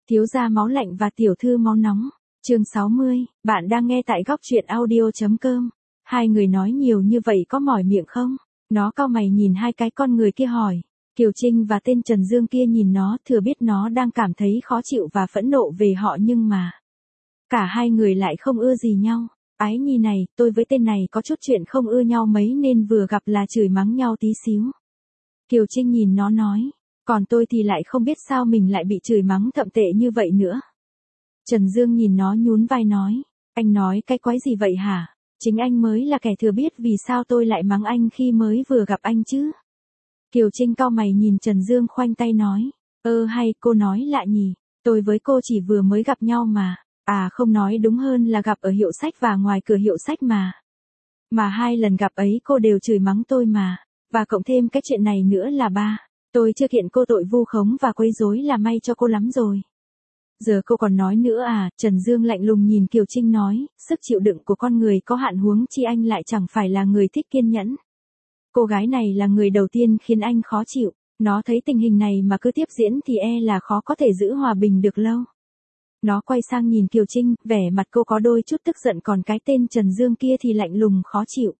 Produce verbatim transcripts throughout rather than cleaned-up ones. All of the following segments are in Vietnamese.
Thiếu gia máu lạnh và tiểu thư máu nóng. Chương sáu mươi, bạn đang nghe tại góc truyện audio chấm com. Hai người nói nhiều như vậy có mỏi miệng không? Nó cau mày nhìn hai cái con người kia hỏi. Kiều Trinh và tên Trần Dương kia nhìn nó, thừa biết nó đang cảm thấy khó chịu và phẫn nộ về họ nhưng mà cả hai người lại không ưa gì nhau. Ái nhi này, tôi với tên này có chút chuyện không ưa nhau mấy nên vừa gặp là chửi mắng nhau tí xíu. Kiều Trinh nhìn nó nói. Còn tôi thì lại không biết sao mình lại bị chửi mắng thậm tệ như vậy nữa. Trần Dương nhìn nó nhún vai nói. Anh nói cái quái gì vậy hả? Chính anh mới là kẻ thừa biết vì sao tôi lại mắng anh khi mới vừa gặp anh chứ. Kiều Trinh cau mày nhìn Trần Dương khoanh tay nói. Ơ hay cô nói lạ nhỉ, tôi với cô chỉ vừa mới gặp nhau mà. À không, nói đúng hơn là gặp ở hiệu sách và ngoài cửa hiệu sách mà. Mà hai lần gặp ấy cô đều chửi mắng tôi mà. Và cộng thêm cái chuyện này nữa là ba. Tôi chưa kiện cô tội vu khống và quấy rối là may cho cô lắm rồi. Giờ cô còn nói nữa à? Trần Dương lạnh lùng nhìn Kiều Trinh nói, sức chịu đựng của con người có hạn, huống chi anh lại chẳng phải là người thích kiên nhẫn. Cô gái này là người đầu tiên khiến anh khó chịu, nó thấy tình hình này mà cứ tiếp diễn thì e là khó có thể giữ hòa bình được lâu. Nó quay sang nhìn Kiều Trinh, vẻ mặt cô có đôi chút tức giận, còn cái tên Trần Dương kia thì lạnh lùng khó chịu.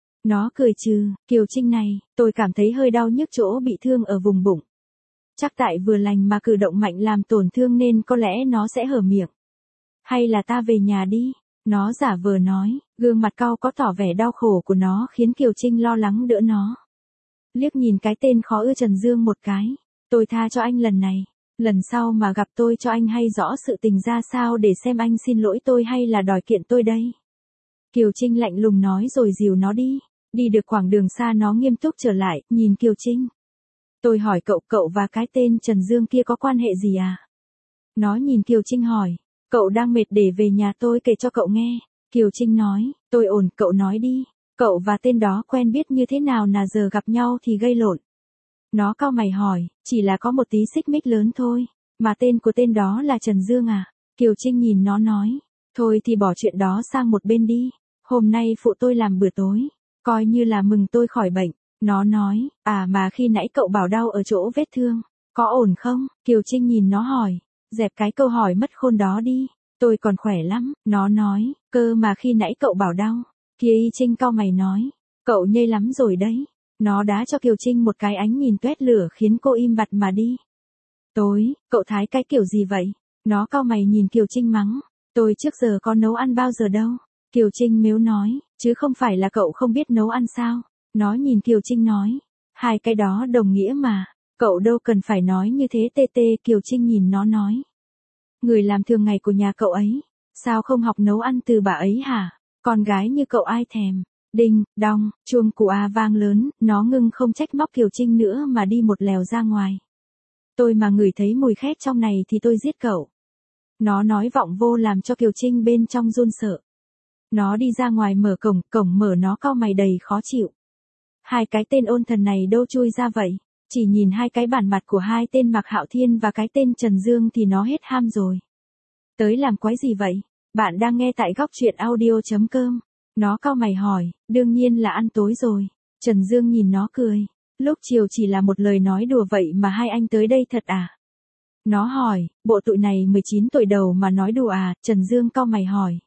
Nó cười trừ, Kiều Trinh này, tôi cảm thấy hơi đau nhức chỗ bị thương ở vùng bụng. Chắc tại vừa lành mà cử động mạnh làm tổn thương nên có lẽ nó sẽ hở miệng. Hay là ta về nhà đi, nó giả vờ nói, gương mặt cau có tỏ vẻ đau khổ của nó khiến Kiều Trinh lo lắng đỡ nó. Liếc nhìn cái tên khó ưa Trần Dương một cái, tôi tha cho anh lần này, lần sau mà gặp tôi cho anh hay rõ sự tình ra sao để xem anh xin lỗi tôi hay là đòi kiện tôi đây. Kiều Trinh lạnh lùng nói rồi dìu nó đi. Đi được khoảng đường xa nó nghiêm túc trở lại, nhìn Kiều Trinh. Tôi hỏi cậu, cậu và cái tên Trần Dương kia có quan hệ gì à? Nó nhìn Kiều Trinh hỏi, cậu đang mệt để về nhà tôi kể cho cậu nghe. Kiều Trinh nói, tôi ổn, cậu nói đi. Cậu và tên đó quen biết như thế nào là giờ gặp nhau thì gây lộn? Nó cau mày hỏi, chỉ là có một tí xích mích lớn thôi. Mà tên của tên đó là Trần Dương à? Kiều Trinh nhìn nó nói, thôi thì bỏ chuyện đó sang một bên đi. Hôm nay phụ tôi làm bữa tối, coi như là mừng tôi khỏi bệnh. Nó nói, à mà khi nãy cậu bảo đau ở chỗ vết thương, có ổn không? Kiều Trinh nhìn nó hỏi, dẹp cái câu hỏi mất khôn đó đi, tôi còn khỏe lắm. Nó nói, cơ mà khi nãy cậu bảo đau. Kia Y Trinh cau mày nói, cậu nhây lắm rồi đấy. Nó đá cho Kiều Trinh một cái ánh nhìn toét lửa khiến cô im bặt mà đi. Tối, cậu thái cái kiểu gì vậy? Nó cau mày nhìn Kiều Trinh mắng, tôi trước giờ có nấu ăn bao giờ đâu. Kiều Trinh mếu nói, chứ không phải là cậu không biết nấu ăn sao? Nó nhìn Kiều Trinh nói, hai cái đó đồng nghĩa mà, cậu đâu cần phải nói như thế tê tê. Kiều Trinh nhìn nó nói, người làm thường ngày của nhà cậu ấy, sao không học nấu ăn từ bà ấy hả? Con gái như cậu ai thèm. Đinh, đong, chuông của A vang lớn, nó ngưng không trách móc Kiều Trinh nữa mà đi một lèo ra ngoài. Tôi mà ngửi thấy mùi khét trong này thì tôi giết cậu. Nó nói vọng vô làm cho Kiều Trinh bên trong run sợ. Nó đi ra ngoài mở cổng, cổng mở nó cau mày đầy khó chịu. Hai cái tên ôn thần này đâu chui ra vậy? Chỉ nhìn hai cái bản mặt của hai tên Mạc Hạo Thiên và cái tên Trần Dương thì nó hết ham rồi. Tới làm quái gì vậy? Bạn đang nghe tại góc truyện audio chấm com. Nó cau mày hỏi, đương nhiên là ăn tối rồi. Trần Dương nhìn nó cười. Lúc chiều chỉ là một lời nói đùa vậy mà hai anh tới đây thật à? Nó hỏi, bộ tụi này mười chín tuổi đầu mà nói đùa à? Trần Dương cau mày hỏi.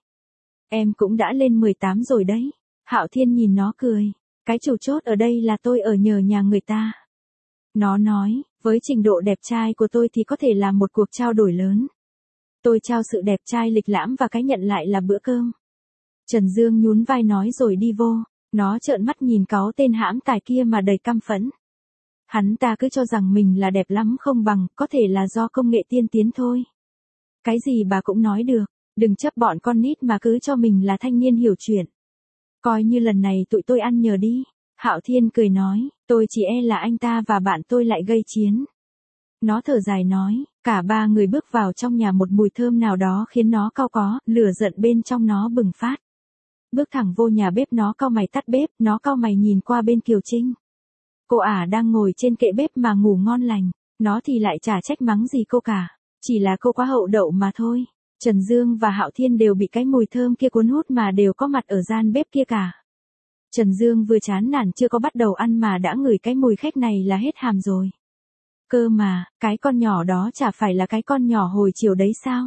Em cũng đã lên mười tám rồi đấy. Hạo Thiên nhìn nó cười. Cái chủ chốt ở đây là tôi ở nhờ nhà người ta. Nó nói, với trình độ đẹp trai của tôi thì có thể làm một cuộc trao đổi lớn. Tôi trao sự đẹp trai lịch lãm và cái nhận lại là bữa cơm. Trần Dương nhún vai nói rồi đi vô. Nó trợn mắt nhìn cáu tên hãm tài kia mà đầy căm phẫn. Hắn ta cứ cho rằng mình là đẹp lắm không bằng, có thể là do công nghệ tiên tiến thôi. Cái gì bà cũng nói được, đừng chấp bọn con nít mà cứ cho mình là thanh niên hiểu chuyện. Coi như lần này tụi tôi ăn nhờ đi. Hạo Thiên cười nói, tôi chỉ e là anh ta và bạn tôi lại gây chiến. Nó thở dài nói, cả ba người bước vào trong nhà, một mùi thơm nào đó khiến nó cau có, lửa giận bên trong nó bừng phát. Bước thẳng vô nhà bếp, nó cau mày tắt bếp, nó cau mày nhìn qua bên Kiều Trinh. Cô ả đang ngồi trên kệ bếp mà ngủ ngon lành, nó thì lại chả trách mắng gì cô cả, chỉ là cô quá hậu đậu mà thôi. Trần Dương và Hạo Thiên đều bị cái mùi thơm kia cuốn hút mà đều có mặt ở gian bếp kia cả. Trần Dương vừa chán nản chưa có bắt đầu ăn mà đã ngửi cái mùi khét này là hết hàm rồi. Cơ mà, cái con nhỏ đó chả phải là cái con nhỏ hồi chiều đấy sao?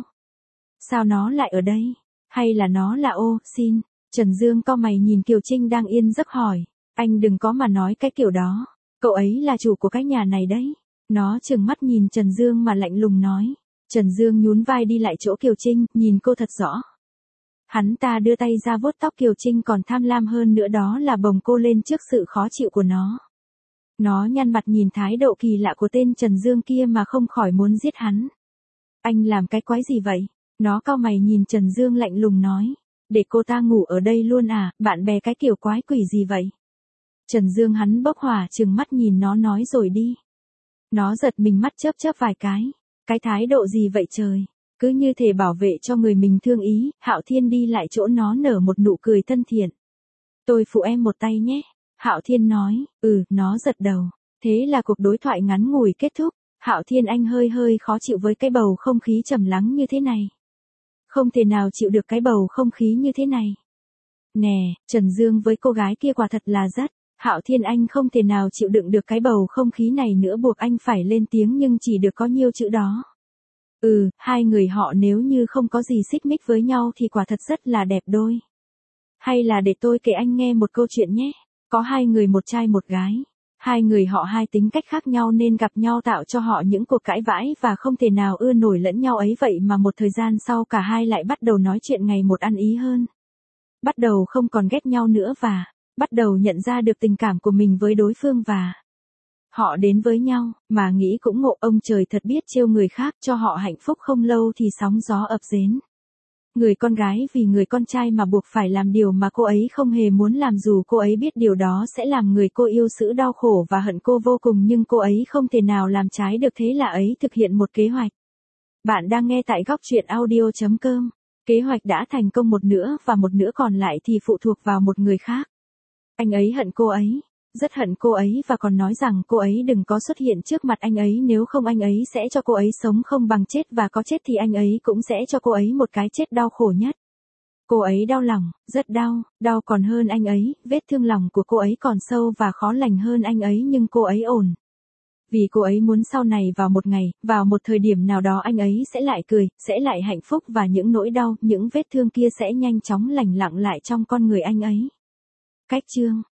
Sao nó lại ở đây? Hay là nó là ô, xin. Trần Dương cau mày nhìn Kiều Trinh đang yên giấc hỏi. Anh đừng có mà nói cái kiểu đó. Cậu ấy là chủ của cái nhà này đấy. Nó trừng mắt nhìn Trần Dương mà lạnh lùng nói. Trần Dương nhún vai đi lại chỗ Kiều Trinh, nhìn cô thật rõ. Hắn ta đưa tay ra vuốt tóc Kiều Trinh còn tham lam hơn nữa đó là bồng cô lên trước sự khó chịu của nó. Nó nhăn mặt nhìn thái độ kỳ lạ của tên Trần Dương kia mà không khỏi muốn giết hắn. Anh làm cái quái gì vậy? Nó cau mày nhìn Trần Dương lạnh lùng nói. Để cô ta ngủ ở đây luôn à, bạn bè cái kiểu quái quỷ gì vậy? Trần Dương hắn bốc hỏa trừng mắt nhìn nó nói rồi đi. Nó giật mình mắt chớp chớp vài cái. Cái thái độ gì vậy trời? Cứ như thể bảo vệ cho người mình thương ý, Hạo Thiên đi lại chỗ nó nở một nụ cười thân thiện. Tôi phụ em một tay nhé. Hạo Thiên nói, ừ, nó giật đầu. Thế là cuộc đối thoại ngắn ngủi kết thúc. Hạo Thiên anh hơi hơi khó chịu với cái bầu không khí trầm lắng như thế này. Không thể nào chịu được cái bầu không khí như thế này. Nè, Trần Dương với cô gái kia quả thật là rất. Hạo Thiên anh không thể nào chịu đựng được cái bầu không khí này nữa, buộc anh phải lên tiếng nhưng chỉ được có nhiêu chữ đó. Ừ, hai người họ nếu như không có gì xích mích với nhau thì quả thật rất là đẹp đôi. Hay là để tôi kể anh nghe một câu chuyện nhé. Có hai người một trai một gái. Hai người họ hai tính cách khác nhau nên gặp nhau tạo cho họ những cuộc cãi vãi và không thể nào ưa nổi lẫn nhau ấy vậy mà một thời gian sau cả hai lại bắt đầu nói chuyện ngày một ăn ý hơn. Bắt đầu không còn ghét nhau nữa và bắt đầu nhận ra được tình cảm của mình với đối phương và họ đến với nhau, mà nghĩ cũng ngộ ông trời thật biết trêu người khác cho họ hạnh phúc không lâu thì sóng gió ập đến. Người con gái vì người con trai mà buộc phải làm điều mà cô ấy không hề muốn làm dù cô ấy biết điều đó sẽ làm người cô yêu giữ đau khổ và hận cô vô cùng nhưng cô ấy không thể nào làm trái được thế là ấy thực hiện một kế hoạch. Bạn đang nghe tại góc truyện audio chấm com. Kế hoạch đã thành công một nửa và một nửa còn lại thì phụ thuộc vào một người khác. Anh ấy hận cô ấy. Rất hận cô ấy và còn nói rằng cô ấy đừng có xuất hiện trước mặt anh ấy nếu không anh ấy sẽ cho cô ấy sống không bằng chết và có chết thì anh ấy cũng sẽ cho cô ấy một cái chết đau khổ nhất. Cô ấy đau lòng, rất đau, đau còn hơn anh ấy, vết thương lòng của cô ấy còn sâu và khó lành hơn anh ấy nhưng cô ấy ổn. Vì cô ấy muốn sau này vào một ngày, vào một thời điểm nào đó anh ấy sẽ lại cười, sẽ lại hạnh phúc và những nỗi đau, những vết thương kia sẽ nhanh chóng lành lặng lại trong con người anh ấy. Cách chương